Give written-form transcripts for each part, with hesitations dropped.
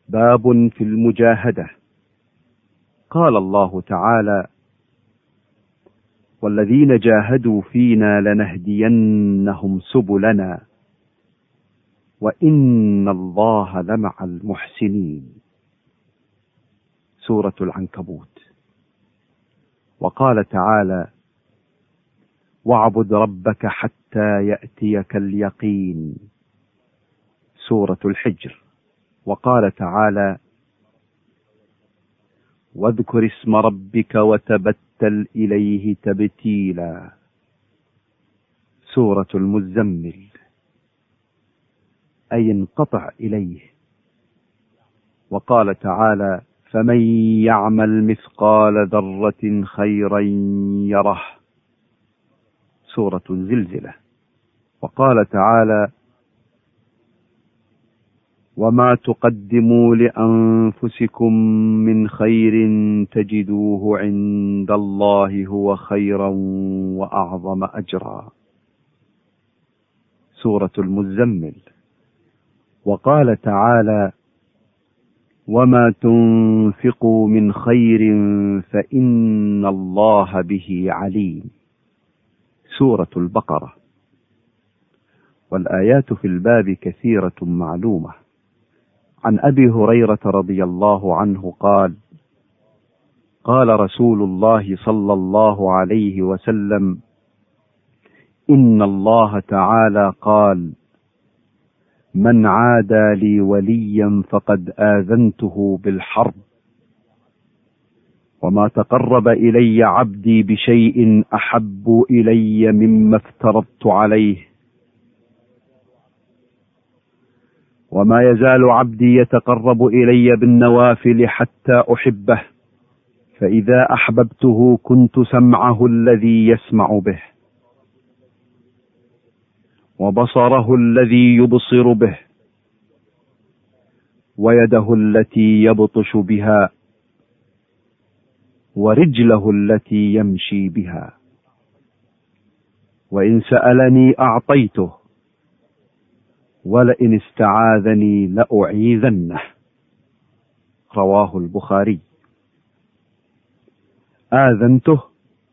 باب في المجاهدة. قال الله تعالى: والذين جاهدوا فينا لنهدينهم سبلنا وإن الله لمع المحسنين. سورة العنكبوت. وقال تعالى: واعبد ربك حتى يأتيك اليقين. سورة الحجر. وقال تعالى: واذكر اسم ربك وتبتل إليه تبتيلا. سورة المزمل، أي انقطع إليه. وقال تعالى: فمن يعمل مثقال ذرة خيرا يره. سورة الزلزلة. وقال تعالى: وما تقدموا لأنفسكم من خير تجدوه عند الله هو خيرا وأعظم أجرا. سورة المزمل. وقال تعالى: وما تنفقوا من خير فإن الله به عليم. سورة البقرة. والآيات في الباب كثيرة معلومة. عن أبي هريرة رضي الله عنه قال: قال رسول الله صلى الله عليه وسلم: إن الله تعالى قال: من عادى لي وليا فقد آذنته بالحرب، وما تقرب إلي عبدي بشيء أحب إلي مما افترضت عليه، وما يزال عبدي يتقرب إلي بالنوافل حتى أحبه، فإذا أحببته كنت سمعه الذي يسمع به، وبصره الذي يبصر به، ويده التي يبطش بها، ورجله التي يمشي بها، وإن سألني أعطيته، ولئن استعاذني لأعيذنه. رواه البخاري. آذنته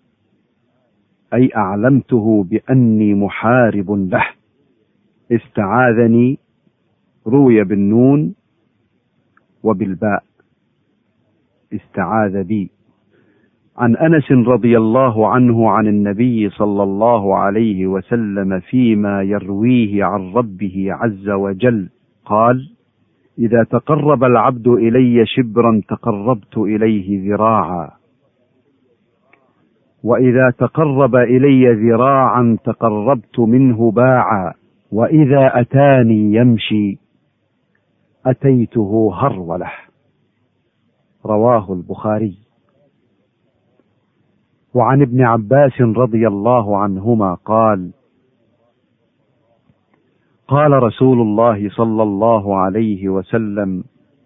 أي أعلمته بأني محارب له. استعاذني روي بالنون وبالباء، استعاذ بي. عن أنس رضي الله عنه عن النبي صلى الله عليه وسلم فيما يرويه عن ربه عز وجل قال: إذا تقرب العبد إلي شبرا تقربت إليه ذراعا، وإذا تقرب إلي ذراعا تقربت منه باعا، وإذا أتاني يمشي أتيته هرولة. رواه البخاري. وعن ابن عباس رضي الله عنهما قال: قال رسول الله صلى الله عليه وسلم: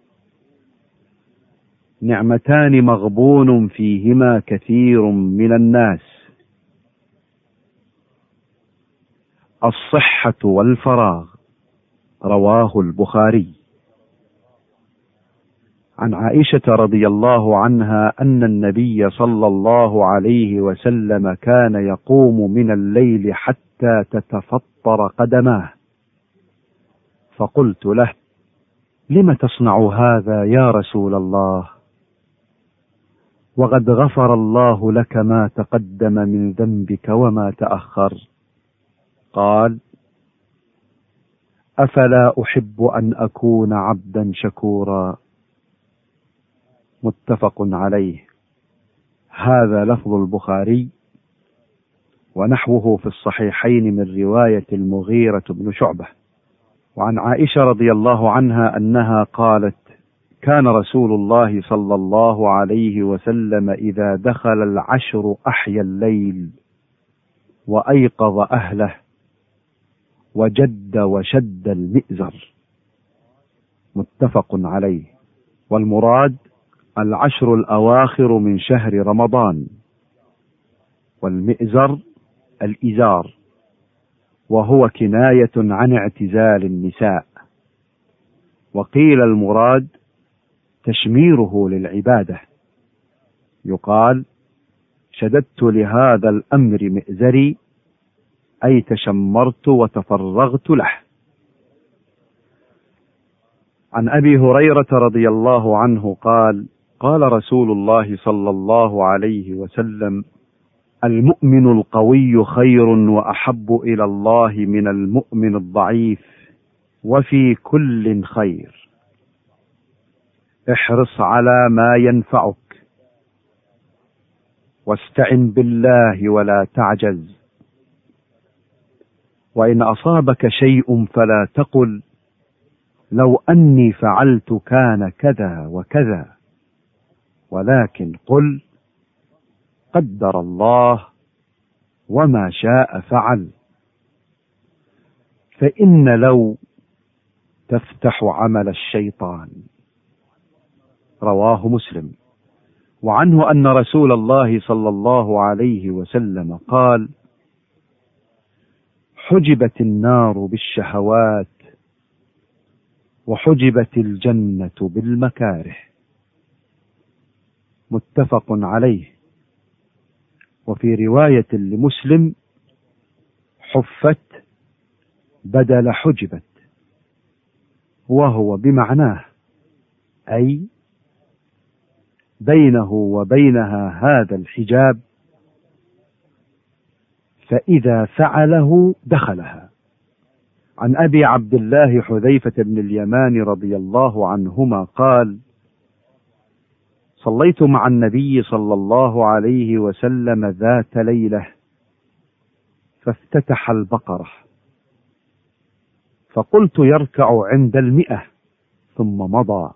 نعمتان مغبون فيهما كثير من الناس، الصحة والفراغ. رواه البخاري. عن عائشة رضي الله عنها أن النبي صلى الله عليه وسلم كان يقوم من الليل حتى تتفطر قدماه، فقلت له: لم تصنع هذا يا رسول الله؟ وقد غفر الله لك ما تقدم من ذنبك وما تأخر. قال: أفلا أحب أن أكون عبدا شكورا. متفق عليه. هذا لفظ البخاري، ونحوه في الصحيحين من رواية المغيرة بن شعبة. وعن عائشة رضي الله عنها أنها قالت: كان رسول الله صلى الله عليه وسلم إذا دخل العشر أحيا الليل وأيقظ أهله وجد وشد المئزر. متفق عليه. والمراد العشر الأواخر من شهر رمضان، والمئزر الإزار، وهو كناية عن اعتزال النساء. وقيل المراد تشميره للعبادة. يقال: شددت لهذا الأمر مئزري، أي تشمرت وتفرغت له. عن أبي هريرة رضي الله عنه قال: قال رسول الله صلى الله عليه وسلم: المؤمن القوي خير وأحب إلى الله من المؤمن الضعيف، وفي كل خير. احرص على ما ينفعك، واستعن بالله ولا تعجز. وإن أصابك شيء فلا تقل لو أني فعلت كان كذا وكذا، ولكن قل قدر الله وما شاء فعل. فإن لو تفتح عمل الشيطان. رواه مسلم. وعنه أن رسول الله صلى الله عليه وسلم قال: حجبت النار بالشهوات، وحجبت الجنة بالمكاره. متفق عليه. وفي رواية لمسلم: حفت بدل حجبت، وهو بمعناه، أي بينه وبينها هذا الحجاب، فإذا فعله دخلها. عن أبي عبد الله حذيفة بن اليمان رضي الله عنهما قال: صليت مع النبي صلى الله عليه وسلم ذات ليلة، فافتتح البقرة، فقلت يركع عند 100 ثم مضى،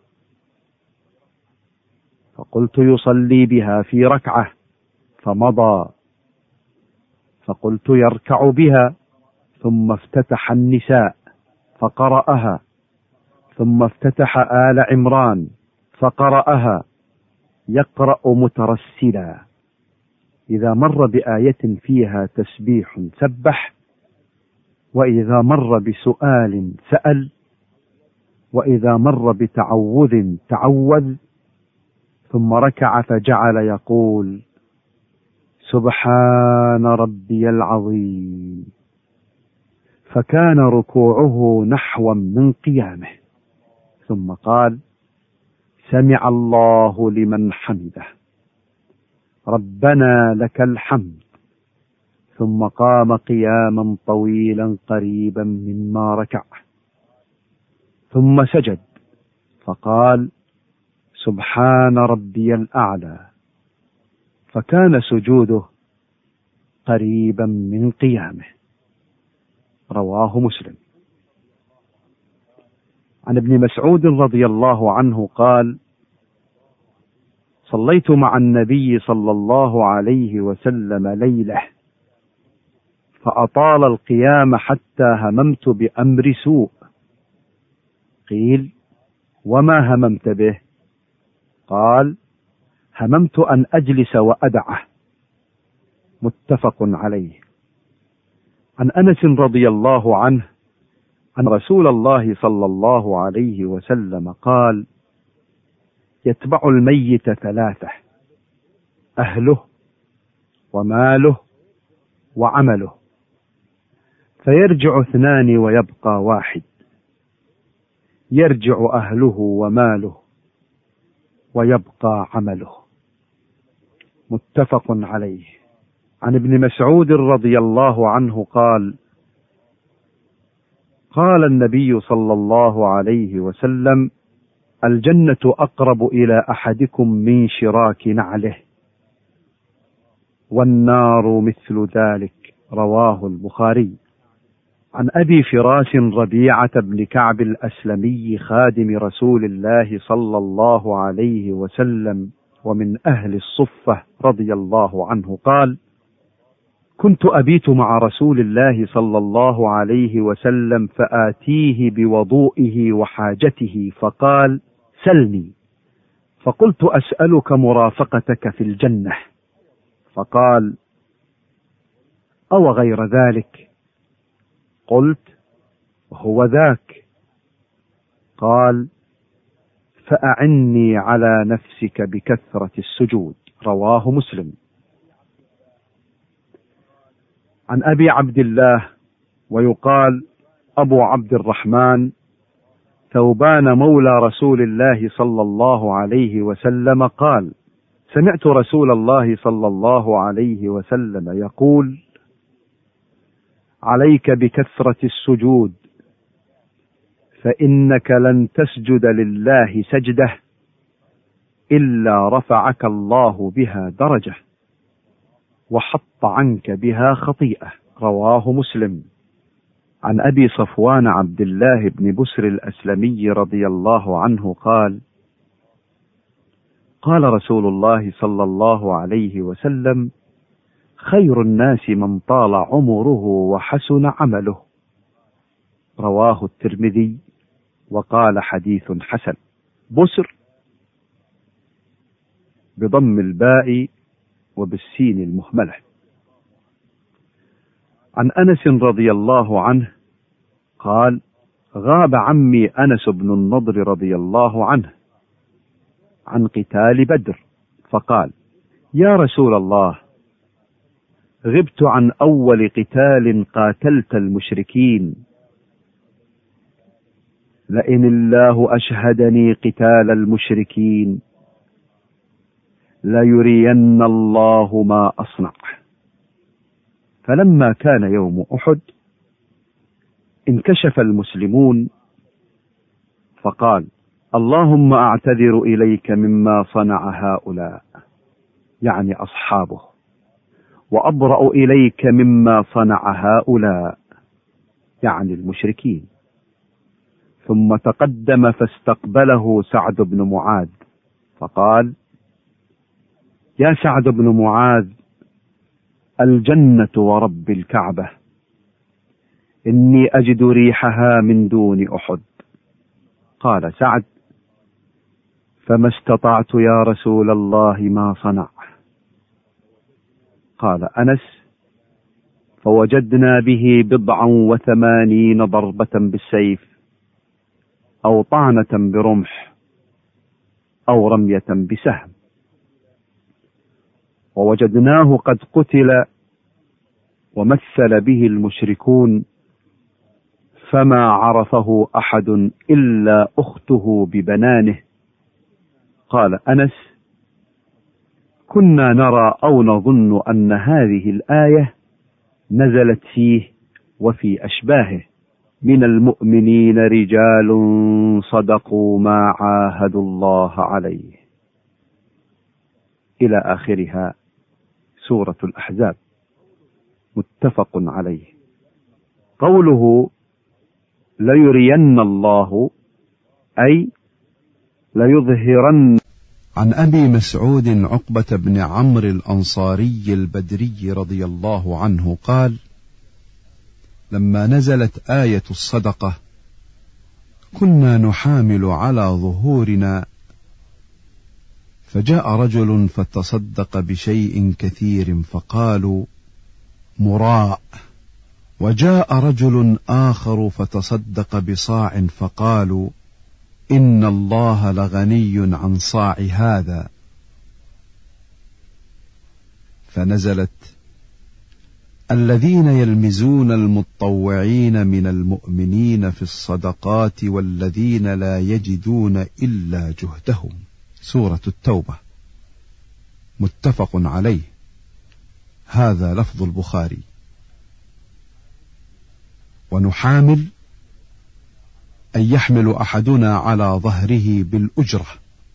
فقلت يصلي بها في ركعة فمضى، فقلت يركع بها، ثم افتتح النساء فقرأها، ثم افتتح آل عمران فقرأها، يقرأ مترسلا، إذا مر بآية فيها تسبيح سبح، وإذا مر بسؤال سأل، وإذا مر بتعوذ تعوذ، ثم ركع فجعل يقول: سبحان ربي العظيم، فكان ركوعه نحوا من قيامه، ثم قال: سمع الله لمن حمده، ربنا لك الحمد، ثم قام قياما طويلا قريبا مما ركع، ثم سجد فقال: سبحان ربي الأعلى، فكان سجوده قريبا من قيامه. رواه مسلم. عن ابن مسعود رضي الله عنه قال: صليت مع النبي صلى الله عليه وسلم ليلة، فأطال القيام حتى هممت بأمر سوء. قيل: وما هممت به؟ قال: هممت أن أجلس وأدعه. متفق عليه. عن أنس رضي الله عنه أن رسول الله صلى الله عليه وسلم قال: يتبع الميت 3: أهله وماله وعمله، فيرجع 2 ويبقى 1. يرجع أهله وماله ويبقى عمله. متفق عليه. عن ابن مسعود رضي الله عنه قال: قال النبي صلى الله عليه وسلم: الجنة أقرب إلى أحدكم من شراك نعله، والنار مثل ذلك. رواه البخاري. عن أبي فراس ربيعة بن كعب الأسلمي خادم رسول الله صلى الله عليه وسلم ومن أهل الصفة رضي الله عنه قال: كنت أبيت مع رسول الله صلى الله عليه وسلم، فآتيه بوضوئه وحاجته، فقال: سلني. فقلت: أسألك مرافقتك في الجنة. فقال: أو غير ذلك؟ قلت: هو ذاك. قال: فأعني على نفسك بكثرة السجود. رواه مسلم. عن أبي عبد الله ويقال أبو عبد الرحمن ثوبان مولى رسول الله صلى الله عليه وسلم قال: سمعت رسول الله صلى الله عليه وسلم يقول: عليك بكثرة السجود، فإنك لن تسجد لله سجدة إلا رفعك الله بها درجة وحط عنك بها خطيئة. رواه مسلم. عن أبي صفوان عبد الله بن بسر الأسلمي رضي الله عنه قال: قال رسول الله صلى الله عليه وسلم: خير الناس من طال عمره وحسن عمله. رواه الترمذي وقال حديث حسن. بسر بضم الباء وبالسين المهملة. عن أنس رضي الله عنه قال: غاب عمي أنس بن النضر رضي الله عنه عن قتال بدر، فقال: يا رسول الله، غبت عن أول قتال قاتلت المشركين، لئن الله أشهدني قتال المشركين ليرين الله ما أصنع. فلما كان يوم أحد انكشف المسلمون فقال: اللهم أعتذر إليك مما صنع هؤلاء، يعني أصحابه، وأبرأ إليك مما صنع هؤلاء، يعني المشركين. ثم تقدم فاستقبله سعد بن معاذ فقال: يا سعد بن معاذ، الجنة ورب الكعبة، إني أجد ريحها من دون أحد. قال سعد: فما استطعت يا رسول الله ما صنع. قال أنس: فوجدنا به 89 ضربة بالسيف، أو طعنة برمح، أو رمية بسهم، ووجدناه قد قتل ومثل به المشركون، فما عرفه أحد إلا أخته ببنانه. قال أنس: كنا نرى أو نظن أن هذه الآية نزلت فيه وفي أشباهه: من المؤمنين رجال صدقوا ما عاهدوا الله عليه، إلى آخرها. سورة الأحزاب. متفق عليه. قوله ليرين الله أي ليظهرن. عن أبي مسعود عقبة بن عمرو الأنصاري البدري رضي الله عنه قال: لما نزلت آية الصدقة كنا نحامل على ظهورنا، فجاء رجل فتصدق بشيء كثير فقالوا مراء، وجاء رجل آخر فتصدق بصاع فقالوا إن الله لغني عن صاع هذا. فنزلت: الذين يلمزون المتطوعين من المؤمنين في الصدقات والذين لا يجدون إلا جهدهم. سورة التوبة. متفق عليه. هذا لفظ البخاري. ونحامل أن يحمل أحدنا على ظهره بالأجرة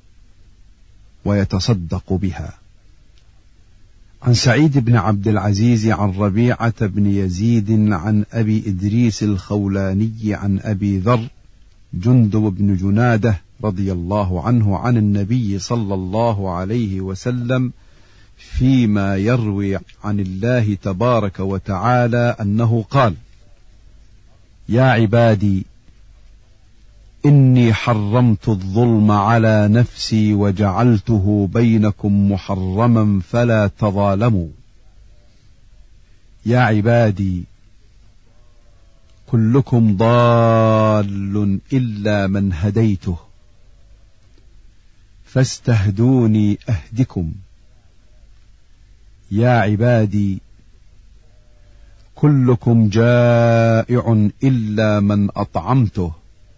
ويتصدق بها. عن سعيد بن عبد العزيز عن ربيعة بن يزيد عن أبي إدريس الخولاني عن أبي ذر جندب بن جنادة رضي الله عنه عن النبي صلى الله عليه وسلم فيما يروي عن الله تبارك وتعالى أنه قال: يا عبادي إني حرمت الظلم على نفسي وجعلته بينكم محرما فلا تظالموا. يا عبادي كلكم ضال إلا من هديته، فاستهدوني أهدكم. يا عبادي كلكم جائع إلا من أطعمته،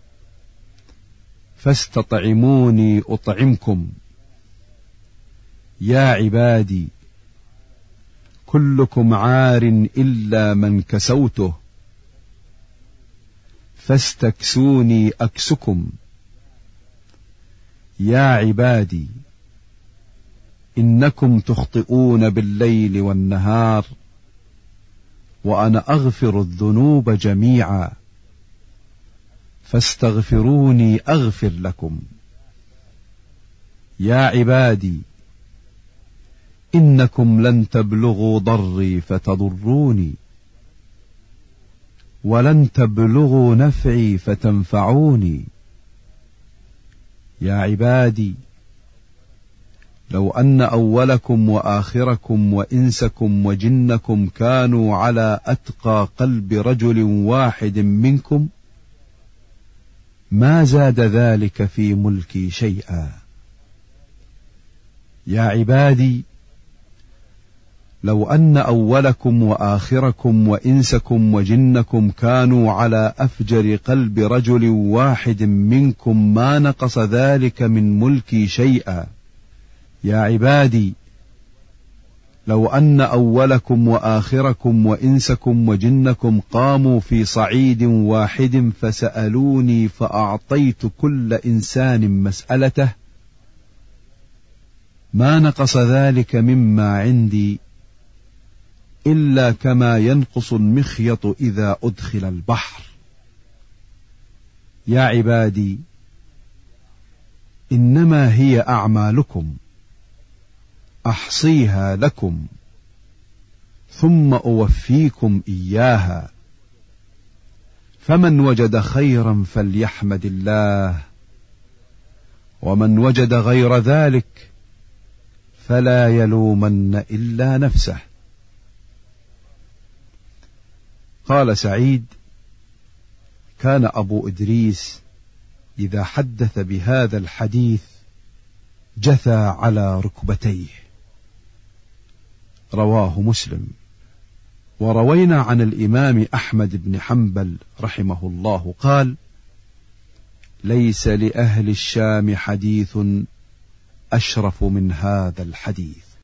فاستطعموني أطعمكم. يا عبادي كلكم عار إلا من كسوته، فاستكسوني أكسكم. يا عبادي إنكم تخطئون بالليل والنهار، وأنا أغفر الذنوب جميعا، فاستغفروني أغفر لكم. يا عبادي إنكم لن تبلغوا ضري فتضروني، ولن تبلغوا نفعي فتنفعوني. يا عبادي لو أن أولكم وآخركم وإنسكم وجنكم كانوا على أتقى قلب رجل واحد منكم ما زاد ذلك في ملكي شيئا. يا عبادي لو أن أولكم وآخركم وإنسكم وجنكم كانوا على أفجر قلب رجل واحد منكم ما نقص ذلك من ملكي شيئا. يا عبادي لو أن أولكم وآخركم وإنسكم وجنكم قاموا في صعيد واحد فسألوني فأعطيت كل إنسان مسألته ما نقص ذلك مما عندي إلا كما ينقص المخيط إذا أدخل البحر. يا عبادي إنما هي أعمالكم أحصيها لكم ثم أوفيكم إياها، فمن وجد خيرا فليحمد الله، ومن وجد غير ذلك فلا يلومن إلا نفسه. قال سعيد: كان أبو إدريس إذا حدث بهذا الحديث جثى على ركبتيه. رواه مسلم. وروينا عن الإمام أحمد بن حنبل رحمه الله قال: ليس لأهل الشام حديث أشرف من هذا الحديث.